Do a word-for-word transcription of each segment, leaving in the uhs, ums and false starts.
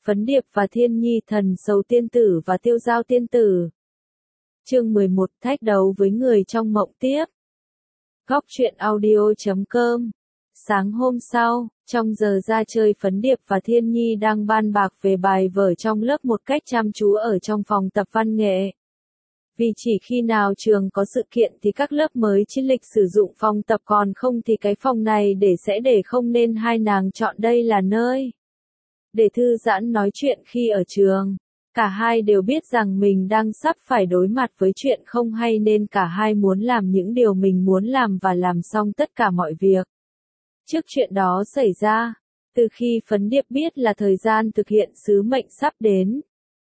Phấn Điệp và Thiên Nhi, Thần Sầu Tiên Tử và Tiêu Giao Tiên Tử. Chương mười một, thách đấu với người trong mộng tiếp. Góc truyện audio chấm com. Sáng hôm sau, trong giờ ra chơi, Phấn Điệp và Thiên Nhi đang ban bạc về bài vở trong lớp một cách chăm chú ở trong phòng tập văn nghệ. Vì chỉ khi nào trường có sự kiện thì các lớp mới chiến lịch sử dụng phòng tập, còn không thì cái phòng này để sẽ để không, nên hai nàng chọn đây là nơi để thư giãn nói chuyện khi ở trường. Cả hai đều biết rằng mình đang sắp phải đối mặt với chuyện không hay, nên cả hai muốn làm những điều mình muốn làm và làm xong tất cả mọi việc trước chuyện đó xảy ra. Từ khi Phấn Điệp biết là thời gian thực hiện sứ mệnh sắp đến,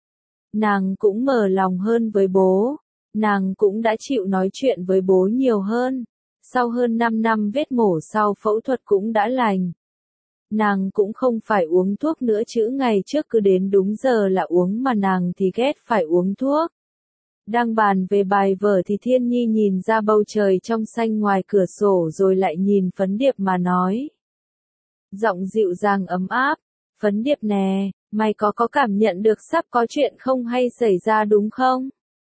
nàng cũng mở lòng hơn với bố. Nàng cũng đã chịu nói chuyện với bố nhiều hơn. Sau hơn năm năm vết mổ sau phẫu thuật cũng đã lành. Nàng cũng không phải uống thuốc nữa, chữ ngày trước cứ đến đúng giờ là uống, mà nàng thì ghét phải uống thuốc. Đang bàn về bài vở thì Thiên Nhi nhìn ra bầu trời trong xanh ngoài cửa sổ, rồi lại nhìn Phấn Điệp mà nói. Giọng dịu dàng ấm áp. Phấn Điệp nè, mày có có cảm nhận được sắp có chuyện không hay xảy ra đúng không?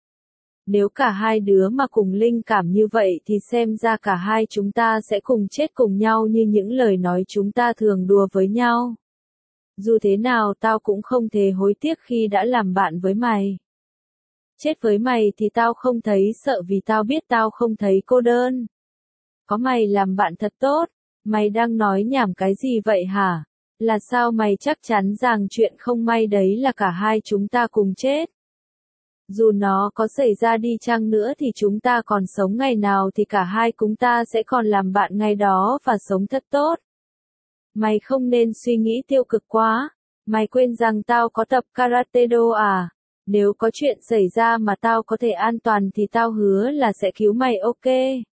Nếu cả hai đứa mà cùng linh cảm như vậy thì xem ra cả hai chúng ta sẽ cùng chết cùng nhau, như những lời nói chúng ta thường đùa với nhau. Dù thế nào tao cũng không thể hối tiếc khi đã làm bạn với mày. Chết với mày thì tao không thấy sợ, vì tao biết tao không thấy cô đơn. Có mày làm bạn thật tốt. Mày đang nói nhảm cái gì vậy hả? Là sao mày chắc chắn rằng chuyện không may đấy là cả hai chúng ta cùng chết? Dù nó có xảy ra đi chăng nữa thì chúng ta còn sống ngày nào thì cả hai chúng ta sẽ còn làm bạn ngày đó và sống thật tốt. Mày không nên suy nghĩ tiêu cực quá. Mày quên rằng tao có tập karate do à? Nếu có chuyện xảy ra mà tao có thể an toàn thì tao hứa là sẽ cứu mày, ok?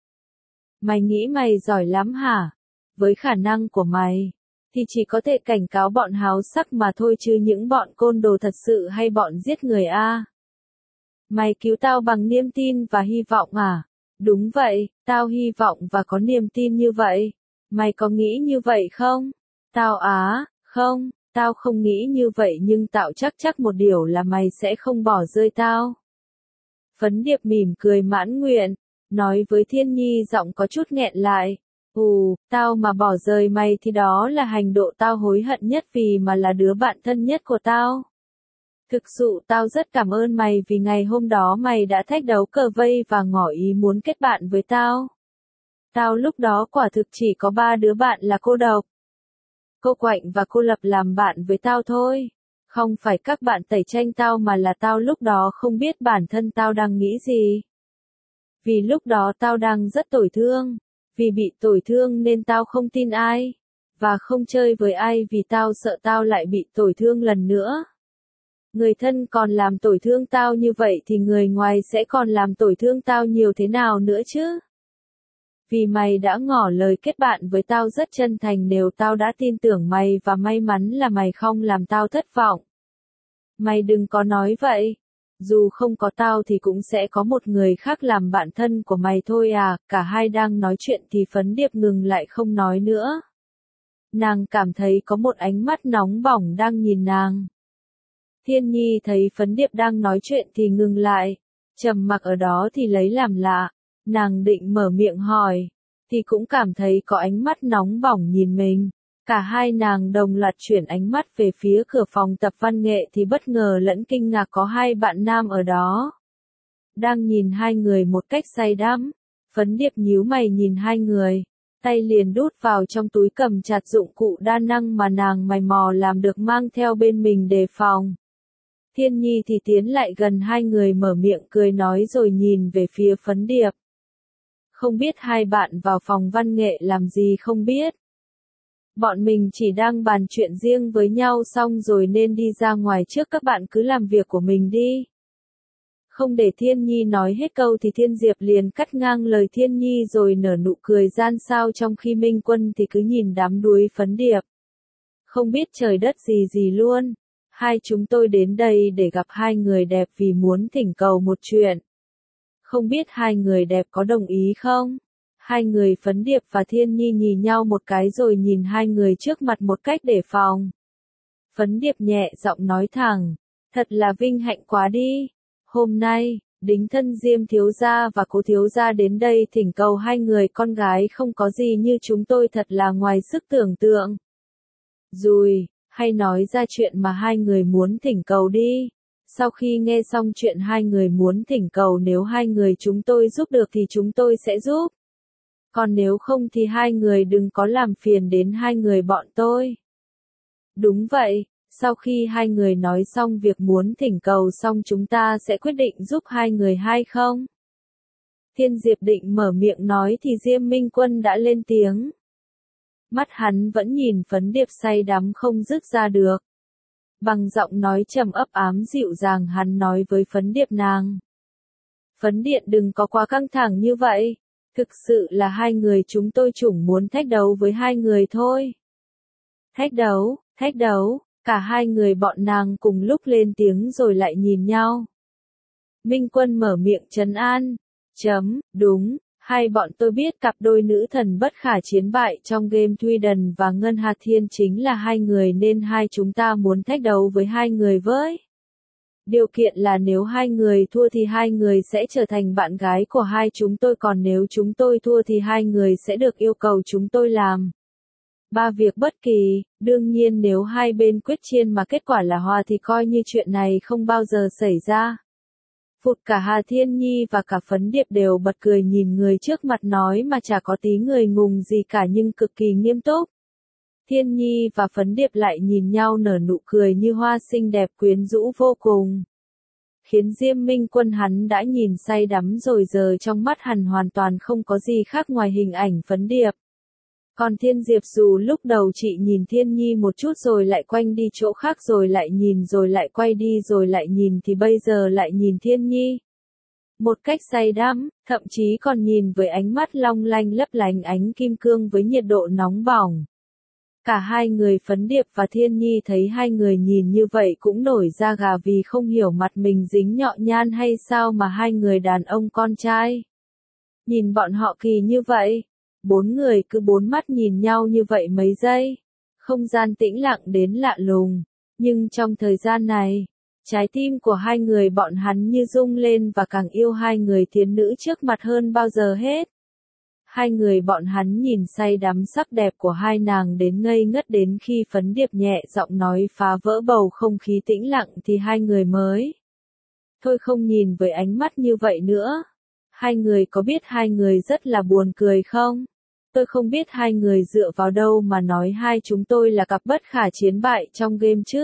Mày nghĩ mày giỏi lắm hả? Với khả năng của mày thì chỉ có thể cảnh cáo bọn háo sắc mà thôi, chứ những bọn côn đồ thật sự hay bọn giết người a. À. Mày cứu tao bằng niềm tin và hy vọng à? Đúng vậy, tao hy vọng và có niềm tin như vậy. Mày có nghĩ như vậy không? Tao á, không, tao không nghĩ như vậy, nhưng tao chắc chắc một điều là mày sẽ không bỏ rơi tao. Phấn Điệp mỉm cười mãn nguyện, nói với Thiên Nhi giọng có chút nghẹn lại. Ù, tao mà bỏ rơi mày thì đó là hành động tao hối hận nhất, vì mà là đứa bạn thân nhất của tao. Thực sự tao rất cảm ơn mày vì ngày hôm đó mày đã thách đấu cờ vây và ngỏ ý muốn kết bạn với tao. Tao lúc đó quả thực chỉ có ba đứa bạn là cô Độc, cô Quạnh và cô Lập làm bạn với tao thôi. Không phải các bạn tẩy chay tao, mà là tao lúc đó không biết bản thân tao đang nghĩ gì. Vì lúc đó tao đang rất tổn thương. Vì bị tổn thương nên tao không tin ai. Và không chơi với ai vì tao sợ tao lại bị tổn thương lần nữa. Người thân còn làm tổn thương tao như vậy thì người ngoài sẽ còn làm tổn thương tao nhiều thế nào nữa chứ? Vì mày đã ngỏ lời kết bạn với tao rất chân thành, nếu tao đã tin tưởng mày và may mắn là mày không làm tao thất vọng. Mày đừng có nói vậy. Dù không có tao thì cũng sẽ có một người khác làm bạn thân của mày thôi à. Cả hai đang nói chuyện thì Phấn Điệp ngừng lại không nói nữa. Nàng cảm thấy có một ánh mắt nóng bỏng đang nhìn nàng. Thiên Nhi thấy Phấn Điệp đang nói chuyện thì ngừng lại, trầm mặc ở đó thì lấy làm lạ. Nàng định mở miệng hỏi, thì cũng cảm thấy có ánh mắt nóng bỏng nhìn mình. Cả hai nàng đồng loạt chuyển ánh mắt về phía cửa phòng tập văn nghệ thì bất ngờ lẫn kinh ngạc có hai bạn nam ở đó. Đang nhìn hai người một cách say đắm. Phấn Điệp nhíu mày nhìn hai người, tay liền đút vào trong túi cầm chặt dụng cụ đa năng mà nàng mày mò làm được, mang theo bên mình đề phòng. Thiên Nhi thì tiến lại gần hai người, mở miệng cười nói rồi nhìn về phía Phấn Điệp. Không biết hai bạn vào phòng văn nghệ làm gì không biết. Bọn mình chỉ đang bàn chuyện riêng với nhau xong rồi nên đi ra ngoài trước, các bạn cứ làm việc của mình đi. Không để Thiên Nhi nói hết câu thì Thiên Diệp liền cắt ngang lời Thiên Nhi rồi nở nụ cười gian xao, trong khi Minh Quân thì cứ nhìn đám đuối Phấn Điệp. Không biết trời đất gì gì luôn. Hai chúng tôi đến đây để gặp hai người đẹp vì muốn thỉnh cầu một chuyện. Không biết hai người đẹp có đồng ý không? Hai người Phấn Điệp và Thiên Nhi nhìn nhau một cái rồi nhìn hai người trước mặt một cách đề phòng. Phấn Điệp nhẹ giọng nói thẳng, thật là vinh hạnh quá đi. Hôm nay, đính thân Diêm thiếu gia và Cố thiếu gia đến đây thỉnh cầu hai người con gái không có gì như chúng tôi thật là ngoài sức tưởng tượng. Rồi, hay nói ra chuyện mà hai người muốn thỉnh cầu đi. Sau khi nghe xong chuyện hai người muốn thỉnh cầu, nếu hai người chúng tôi giúp được thì chúng tôi sẽ giúp. Còn nếu không thì hai người đừng có làm phiền đến hai người bọn tôi. Đúng vậy, sau khi hai người nói xong việc muốn thỉnh cầu xong chúng ta sẽ quyết định giúp hai người hay không? Thiên Diệp định mở miệng nói thì Diêm Minh Quân đã lên tiếng. Mắt hắn vẫn nhìn Phấn Điệp say đắm không dứt ra được. Bằng giọng nói trầm ấp ám dịu dàng hắn nói với Phấn Điệp nàng. Phấn Điện đừng có quá căng thẳng như vậy. Thực sự là hai người chúng tôi chủng muốn thách đấu với hai người thôi. Thách đấu, thách đấu, cả hai người bọn nàng cùng lúc lên tiếng rồi lại nhìn nhau. Minh Quân mở miệng trấn an. Chấm, đúng, hai bọn tôi biết cặp đôi nữ thần bất khả chiến bại trong game Thuyden và Ngân Hà Thiên chính là hai người nên hai chúng ta muốn thách đấu với hai người với. Điều kiện là nếu hai người thua thì hai người sẽ trở thành bạn gái của hai chúng tôi, còn nếu chúng tôi thua thì hai người sẽ được yêu cầu chúng tôi làm ba việc bất kỳ. Đương nhiên nếu hai bên quyết chiên mà kết quả là hòa thì coi như chuyện này không bao giờ xảy ra. Phụt, cả Hà Thiên Nhi và cả Phấn Điệp đều bật cười nhìn người trước mặt nói mà chả có tí người ngùng gì cả nhưng cực kỳ nghiêm túc. Thiên Nhi và Phấn Điệp lại nhìn nhau nở nụ cười như hoa xinh đẹp quyến rũ vô cùng. Khiến Diêm Minh Quân hắn đã nhìn say đắm rồi, giờ trong mắt hắn hoàn toàn không có gì khác ngoài hình ảnh Phấn Điệp. Còn Thiên Diệp dù lúc đầu chị nhìn Thiên Nhi một chút rồi lại quanh đi chỗ khác rồi lại nhìn rồi lại quay đi rồi lại nhìn thì bây giờ lại nhìn Thiên Nhi. Một cách say đắm, thậm chí còn nhìn với ánh mắt long lanh lấp lánh ánh kim cương với nhiệt độ nóng bỏng. Cả hai người Phấn Điệp và Thiên Nhi thấy hai người nhìn như vậy cũng nổi da gà vì không hiểu mặt mình dính nhọ nhan hay sao mà hai người đàn ông con trai. Nhìn bọn họ kỳ như vậy. Bốn người cứ bốn mắt nhìn nhau như vậy mấy giây. Không gian tĩnh lặng đến lạ lùng. Nhưng trong thời gian này, trái tim của hai người bọn hắn như rung lên và càng yêu hai người thiến nữ trước mặt hơn bao giờ hết. Hai người bọn hắn nhìn say đắm sắc đẹp của hai nàng đến ngây ngất, đến khi Phấn Điệp nhẹ giọng nói phá vỡ bầu không khí tĩnh lặng thì hai người mới thôi không nhìn với ánh mắt như vậy nữa. Hai người có biết hai người rất là buồn cười không? Tôi không biết hai người dựa vào đâu mà nói hai chúng tôi là cặp bất khả chiến bại trong game chứ.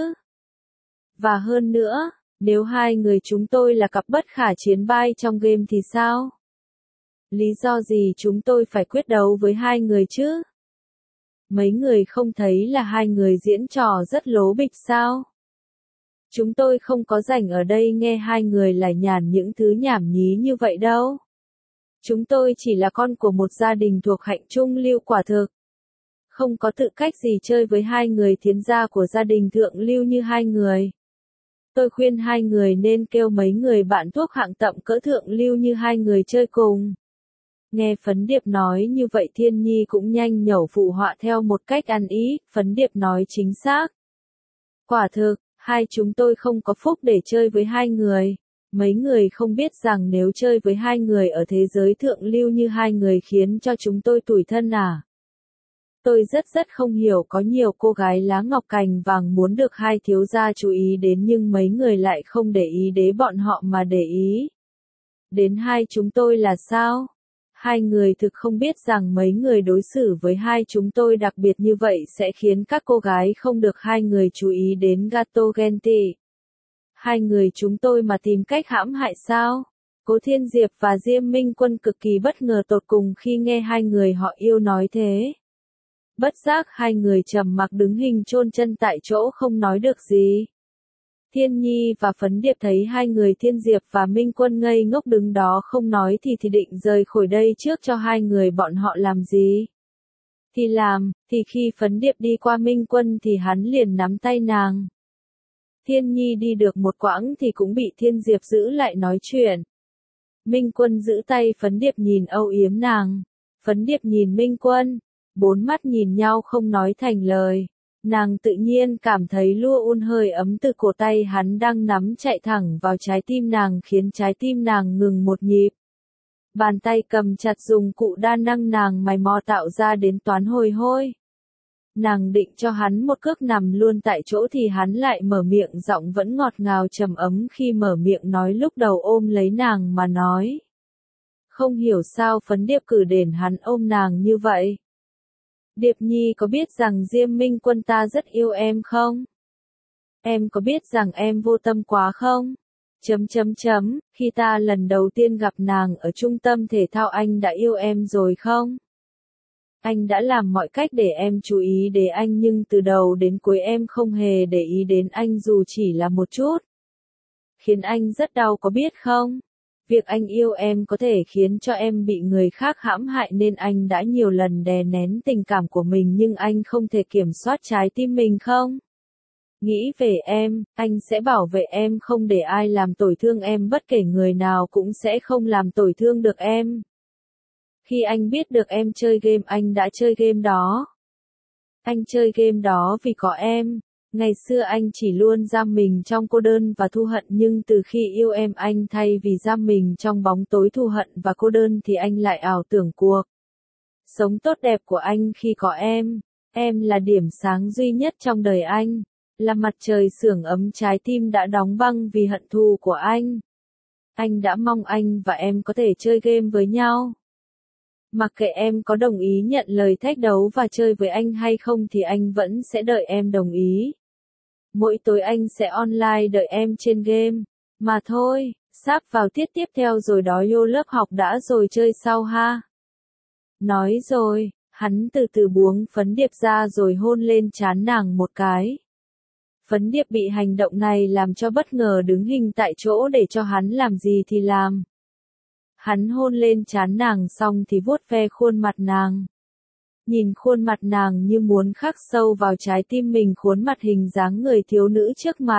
Và hơn nữa, nếu hai người chúng tôi là cặp bất khả chiến bại trong game thì sao? Lý do gì chúng tôi phải quyết đấu với hai người chứ? Mấy người không thấy là hai người diễn trò rất lố bịch sao? Chúng tôi không có rảnh ở đây nghe hai người lải nhải những thứ nhảm nhí như vậy đâu. Chúng tôi chỉ là con của một gia đình thuộc hạnh trung lưu quả thực. Không có tự cách gì chơi với hai người thiến gia của gia đình thượng lưu như hai người. Tôi khuyên hai người nên kêu mấy người bạn thuốc hạng tậm cỡ thượng lưu như hai người chơi cùng. Nghe Phấn Điệp nói như vậy Thiên Nhi cũng nhanh nhẩu phụ họa theo một cách ăn ý. Phấn Điệp nói chính xác. Quả thực, hai chúng tôi không có phúc để chơi với hai người. Mấy người không biết rằng nếu chơi với hai người ở thế giới thượng lưu như hai người khiến cho chúng tôi tủi thân à? Tôi rất rất không hiểu, có nhiều cô gái lá ngọc cành vàng muốn được hai thiếu gia chú ý đến nhưng mấy người lại không để ý đến bọn họ mà để ý đến hai chúng tôi là sao? Hai người thực không biết rằng mấy người đối xử với hai chúng tôi đặc biệt như vậy sẽ khiến các cô gái không được hai người chú ý đến gato ghen tị. Hai người chúng tôi mà tìm cách hãm hại sao? Cố Thiên Diệp và Diêm Minh Quân cực kỳ bất ngờ tột cùng khi nghe hai người họ yêu nói thế. Bất giác hai người trầm mặc đứng hình chôn chân tại chỗ không nói được gì. Thiên Nhi và Phấn Điệp thấy hai người Thiên Diệp và Minh Quân ngây ngốc đứng đó không nói thì thì định rời khỏi đây trước cho hai người bọn họ làm gì. Thì làm, thì khi Phấn Điệp đi qua Minh Quân thì hắn liền nắm tay nàng. Thiên Nhi đi được một quãng thì cũng bị Thiên Diệp giữ lại nói chuyện. Minh Quân giữ tay Phấn Điệp nhìn âu yếm nàng. Phấn Điệp nhìn Minh Quân. Bốn mắt nhìn nhau không nói thành lời. Nàng tự nhiên cảm thấy lua un hơi ấm từ cổ tay hắn đang nắm chạy thẳng vào trái tim nàng khiến trái tim nàng ngừng một nhịp. Bàn tay cầm chặt dùng cụ đa năng nàng mày mò tạo ra đến toán hồi hôi. Nàng định cho hắn một cước nằm luôn tại chỗ thì hắn lại mở miệng giọng vẫn ngọt ngào trầm ấm khi mở miệng nói lúc đầu ôm lấy nàng mà nói. Không hiểu sao Phấn Điệp cử đền hắn ôm nàng như vậy. Điệp Nhi có biết rằng Diêm Minh Quân ta rất yêu em không? Em có biết rằng em vô tâm quá không? Chấm chấm chấm, khi ta lần đầu tiên gặp nàng ở trung tâm thể thao anh đã yêu em rồi không? Anh đã làm mọi cách để em chú ý đến anh nhưng từ đầu đến cuối em không hề để ý đến anh dù chỉ là một chút. Khiến anh rất đau có biết không? Việc anh yêu em có thể khiến cho em bị người khác hãm hại nên anh đã nhiều lần đè nén tình cảm của mình nhưng anh không thể kiểm soát trái tim mình không? Nghĩ về em, anh sẽ bảo vệ em không để ai làm tổn thương em bất kể người nào cũng sẽ không làm tổn thương được em. Khi anh biết được em chơi game anh đã chơi game đó. Anh chơi game đó vì có em. Ngày xưa anh chỉ luôn giam mình trong cô đơn và thu hận nhưng từ khi yêu em anh thay vì giam mình trong bóng tối thù hận và cô đơn thì anh lại ảo tưởng cuộc sống tốt đẹp của anh khi có em. Em là điểm sáng duy nhất trong đời anh, là mặt trời sưởi ấm trái tim đã đóng băng vì hận thù của anh. Anh đã mong anh và em có thể chơi game với nhau. Mặc kệ em có đồng ý nhận lời thách đấu và chơi với anh hay không thì anh vẫn sẽ đợi em đồng ý. Mỗi tối anh sẽ online đợi em trên game. Mà thôi, sắp vào tiết tiếp theo rồi đó vô lớp học đã rồi chơi sau ha. Nói rồi, hắn từ từ buông Phấn Điệp ra rồi hôn lên trán nàng một cái. Phấn Điệp bị hành động này làm cho bất ngờ đứng hình tại chỗ để cho hắn làm gì thì làm. Hắn hôn lên trán nàng xong thì vuốt ve khuôn mặt nàng. Nhìn khuôn mặt nàng như muốn khắc sâu vào trái tim mình khuôn mặt hình dáng người thiếu nữ trước mặt.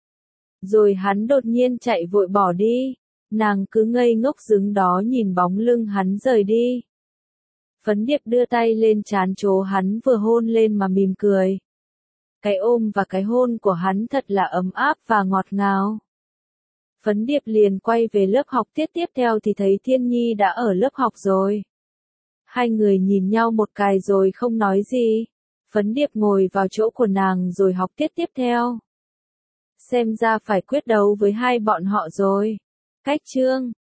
Rồi hắn đột nhiên chạy vội bỏ đi. Nàng cứ ngây ngốc đứng đó nhìn bóng lưng hắn rời đi. Phấn Điệp đưa tay lên trán chỗ hắn vừa hôn lên mà mỉm cười. Cái ôm và cái hôn của hắn thật là ấm áp và ngọt ngào. Phấn Điệp liền quay về lớp học tiết tiếp theo thì thấy Thiên Nhi đã ở lớp học rồi. Hai người nhìn nhau một cái rồi không nói gì. Phấn Điệp ngồi vào chỗ của nàng rồi học tiết tiếp theo. Xem ra phải quyết đấu với hai bọn họ rồi. Cách chương